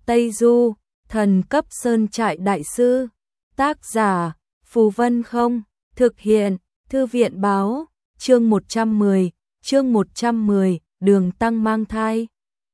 Tây Du, thần cấp sơn trại đại sư. Tác giả, Phù Vân Không. Thực hiện, Thư viện Báo. Chương 110, Đường Tăng mang thai.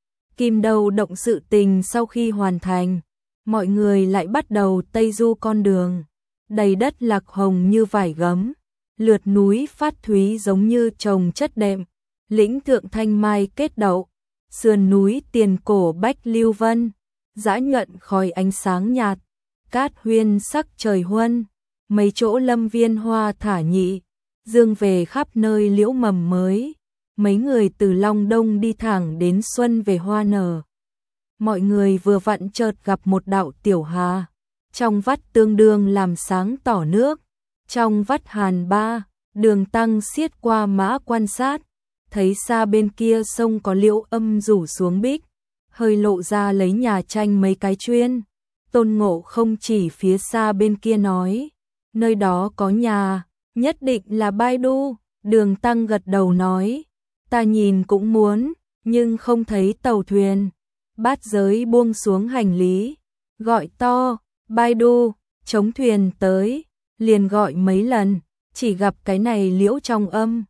Kim đầu động sự tình sau khi hoàn thành, mọi người lại bắt đầu Tây Du con đường. Đầy đất lạc hồng như vải gấm, lượt núi phát thúy giống như trồng chất đệm, lĩnh thượng thanh mai kết đậu, sườn núi tiền cổ bách lưu vân, dã nhuận khói ánh sáng nhạt, cát huyên sắc trời huân, mấy chỗ lâm viên hoa thả nhị, dương về khắp nơi liễu mầm mới. Mấy người từ Long Đông đi thẳng đến xuân về hoa nở. Mọi người vừa vặn chợt gặp một đạo tiểu hà, trong vắt tương đương làm sáng tỏ nước. Trong vắt hàn ba, Đường Tăng xiết qua mã quan sát, thấy xa bên kia sông có liễu âm rủ xuống bích, hơi lộ ra lấy nhà tranh mấy cái chuyên. Tôn Ngộ Không chỉ phía xa bên kia nói, nơi đó có nhà, nhất định là Baidu. Đường Tăng gật đầu nói, ta nhìn cũng muốn, nhưng không thấy tàu thuyền. Bát Giới buông xuống hành lý, gọi to, Baidu, chống thuyền tới, liền gọi mấy lần, chỉ gặp cái này liễu trong âm.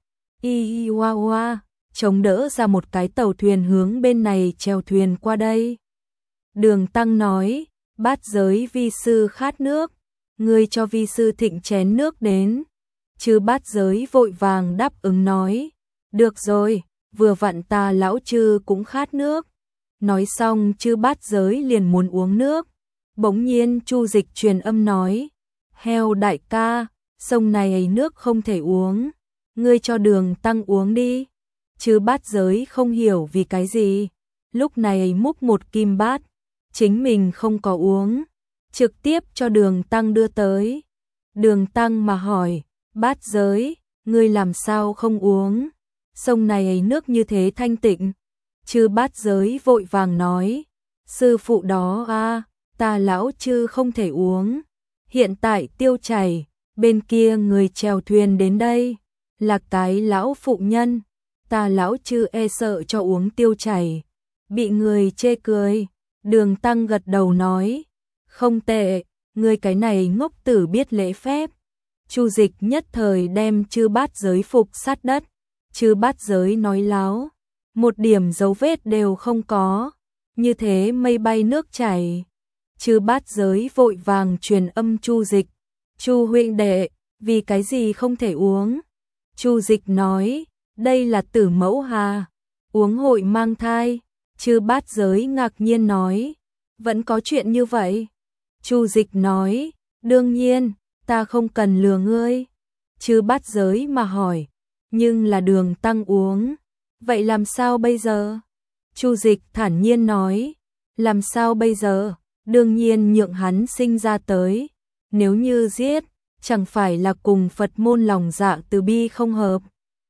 Y hoa hoa, chống đỡ ra một cái tàu thuyền hướng bên này chèo thuyền qua đây. Đường Tăng nói, Bát Giới vi sư khát nước, ngươi cho vi sư thịnh chén nước đến. Chư Bát Giới vội vàng đáp ứng nói, được rồi, vừa vặn ta lão chư cũng khát nước. Nói xong chư Bát Giới liền muốn uống nước. Bỗng nhiên Chu Dịch truyền âm nói, heo đại ca, sông này nước không thể uống, ngươi cho Đường Tăng uống đi. Chư Bát Giới không hiểu vì cái gì, lúc này múc một kim bát, chính mình không có uống, trực tiếp cho Đường Tăng đưa tới. Đường Tăng mà hỏi, Bát Giới, ngươi làm sao không uống? Sông này nước như thế thanh tịnh. Chư Bát Giới vội vàng nói, sư phụ đó a, ta lão chư không thể uống. Hiện tại tiêu chảy, bên kia người chèo thuyền đến đây, là cái lão phụ nhân, ta lão chư e sợ cho uống tiêu chảy, bị người chê cười. Đường Tăng gật đầu nói, không tệ, ngươi cái này ngốc tử biết lễ phép. Chu Dịch nhất thời đem chư Bát Giới phục sát đất. Chư Bát Giới nói láo, một điểm dấu vết đều không có, như thế mây bay nước chảy. Chư Bát Giới vội vàng truyền âm Chu Dịch, Chu huynh đệ, vì cái gì không thể uống? Chu Dịch nói, đây là tử mẫu hà, uống hội mang thai. Chư Bát Giới ngạc nhiên nói, vẫn có chuyện như vậy? Chu Dịch nói, đương nhiên, ta không cần lừa ngươi. Chư Bát Giới mà hỏi, nhưng là Đường Tăng uống, vậy làm sao bây giờ? Chu Dịch thản nhiên nói, làm sao bây giờ? Đương nhiên nhượng hắn sinh ra tới, nếu như giết, chẳng phải là cùng Phật môn lòng dạ từ bi không hợp.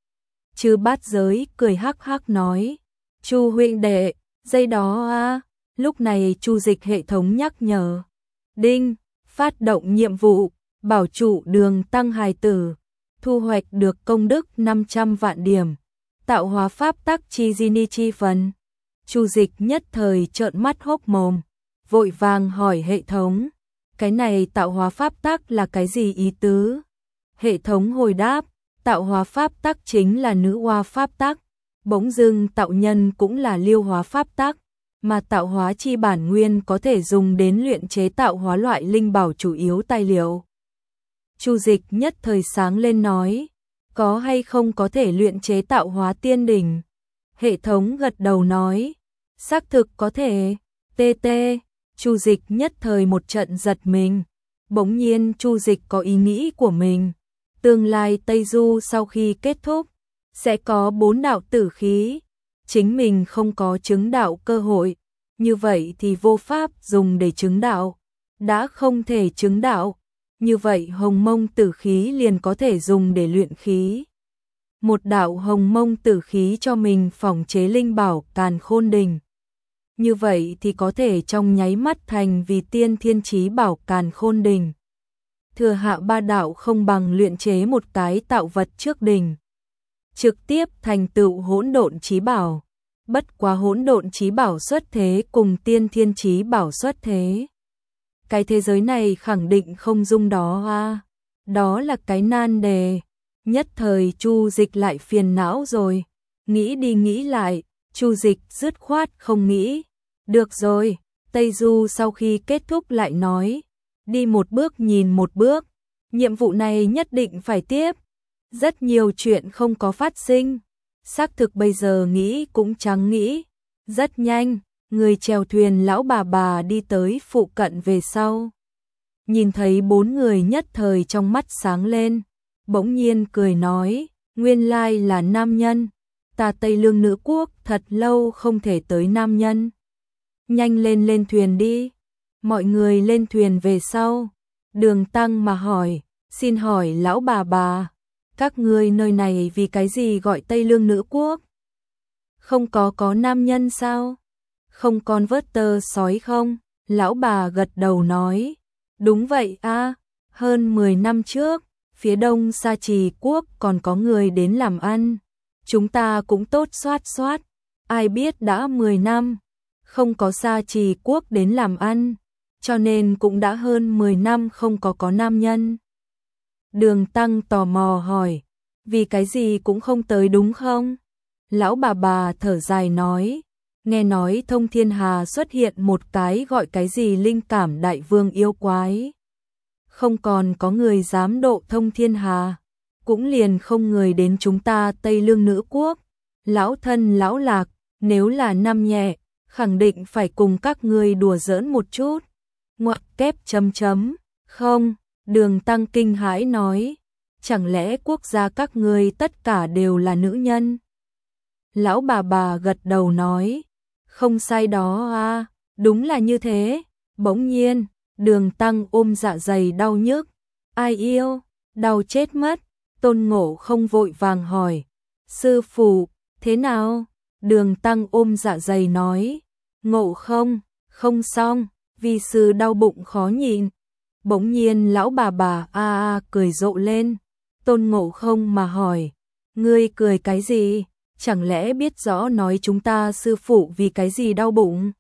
Chư Bát Giới cười hắc hắc nói, Chu huynh đệ, dây đó a. Lúc này Chu Dịch hệ thống nhắc nhở, đinh, phát động nhiệm vụ, bảo trụ Đường Tăng hài tử, thu hoạch được công đức 500 vạn điểm, tạo hóa pháp tắc chi di ni chi phần. Chu Dịch nhất thời trợn mắt hốc mồm, vội vàng hỏi hệ thống, cái này tạo hóa pháp tắc là cái gì ý tứ? Hệ thống hồi đáp, tạo hóa pháp tắc chính là nữ hoa pháp tắc, bỗng dưng tạo nhân cũng là liêu hóa pháp tắc, mà tạo hóa chi bản nguyên có thể dùng đến luyện chế tạo hóa loại linh bảo chủ yếu tài liệu. Chu Dịch nhất thời sáng lên nói, có hay không có thể luyện chế tạo hóa tiên đỉnh? Hệ thống gật đầu nói, xác thực có thể. TT. Chu Dịch nhất thời một trận giật mình. Bỗng nhiên Chu Dịch có ý nghĩ của mình. Tương lai Tây Du sau khi kết thúc, sẽ có 4 đạo tử khí. Chính mình không có chứng đạo cơ hội, như vậy thì vô pháp dùng để chứng đạo. Đã không thể chứng đạo, như vậy hồng mông tử khí liền có thể dùng để luyện khí. Một đạo hồng mông tử khí cho mình phỏng chế linh bảo Càn Khôn Đỉnh. Như vậy thì có thể trong nháy mắt thành vì tiên thiên chí bảo Càn Khôn Đỉnh. Thừa hạ 3 đạo không bằng luyện chế một cái tạo vật trước đỉnh. Trực tiếp thành tựu hỗn độn chí bảo. bất quá hỗn độn chí bảo xuất thế cùng tiên thiên chí bảo xuất thế. Cái thế giới này khẳng định không dung đó a. Đó là cái nan đề. Nhất thời Chu Dịch lại phiền não rồi, nghĩ đi nghĩ lại, Chu Dịch dứt khoát không nghĩ. Được rồi, Tây Du sau khi kết thúc lại nói, đi một bước nhìn một bước, nhiệm vụ này nhất định phải tiếp. Rất nhiều chuyện không có phát sinh, xác thực bây giờ nghĩ cũng chẳng nghĩ. Rất nhanh, người chèo thuyền lão bà đi tới phụ cận về sau. Nhìn thấy 4 người nhất thời trong mắt sáng lên, bỗng nhiên cười nói, nguyên lai là nam nhân, ta Tây Lương nữ quốc thật lâu không thể tới nam nhân. Nhanh lên lên thuyền đi. Mọi người lên thuyền về sau, Đường Tăng mà hỏi, xin hỏi lão bà, các ngươi nơi này vì cái gì gọi Tây Lương nữ quốc? Không có nam nhân sao? Không con vớt tơ sói không? Lão bà gật đầu nói, đúng vậy a, hơn 10 năm trước, phía đông Sa Trì quốc còn có người đến làm ăn, chúng ta cũng tốt soát, ai biết đã 10 năm, không có Sa Trì quốc đến làm ăn, cho nên cũng đã hơn 10 năm không có nam nhân. Đường Tăng tò mò hỏi, vì cái gì cũng không tới đúng không? Lão bà thở dài nói, nghe nói Thông Thiên Hà xuất hiện một cái gọi cái gì linh cảm đại vương yêu quái. Không còn có người dám độ Thông Thiên Hà, cũng liền không người đến chúng ta Tây Lương nữ quốc. Lão thân lão lạc, nếu là năm nhẹ, khẳng định phải cùng các ngươi đùa giỡn một chút. Ngoặc kép chấm chấm, không, Đường Tăng kinh hãi nói, chẳng lẽ quốc gia các ngươi tất cả đều là nữ nhân? Lão bà gật đầu nói, không sai đó a, đúng là như thế. Bỗng nhiên, Đường Tăng ôm dạ dày đau nhức, ai yêu, đau chết mất. Tôn Ngộ Không vội vàng hỏi, sư phụ, thế nào? Đường Tăng ôm dạ dày nói, Ngộ Không, không xong, vi sư đau bụng khó nhịn. Bỗng nhiên lão bà cười rộ lên. Tôn Ngộ Không mà hỏi, ngươi cười cái gì? Chẳng lẽ biết rõ nói chúng ta sư phụ vì cái gì đau bụng?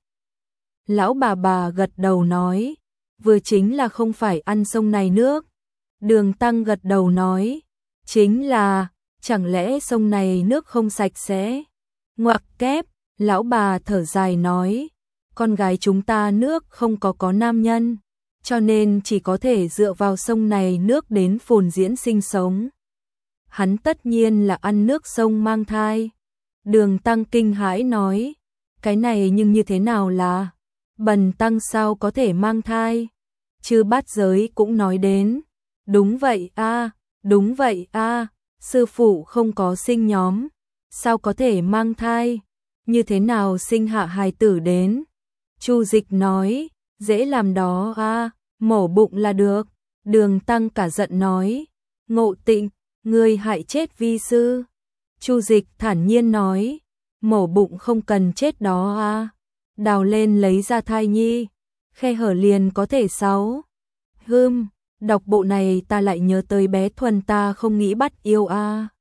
Lão bà gật đầu nói, vừa chính là không phải ăn sông này nước. Đường Tăng gật đầu nói, chính là, chẳng lẽ sông này nước không sạch sẽ? Ngoặc kép, lão bà thở dài nói, con gái chúng ta nước không có nam nhân, cho nên chỉ có thể dựa vào sông này nước đến phồn diễn sinh sống. Hắn tất nhiên là ăn nước sông mang thai. Đường Tăng kinh hãi nói, cái này nhưng như thế nào là, Bần Tăng sao có thể mang thai? Chư Bát Giới cũng nói đến, đúng vậy a, sư phụ không có sinh nhóm, sao có thể mang thai, như thế nào sinh hạ hài tử đến? Chu Dịch nói, dễ làm đó a, mổ bụng là được. Đường Tăng cả giận nói, Ngộ Tịnh, ngươi hại chết vi sư. Chu Dịch thản nhiên nói, mổ bụng không cần chết đó a, đào lên lấy ra thai nhi, khe hở liền có thể sáu. Đọc bộ này ta lại nhớ tới bé Thuần ta không nghĩ bắt yêu a.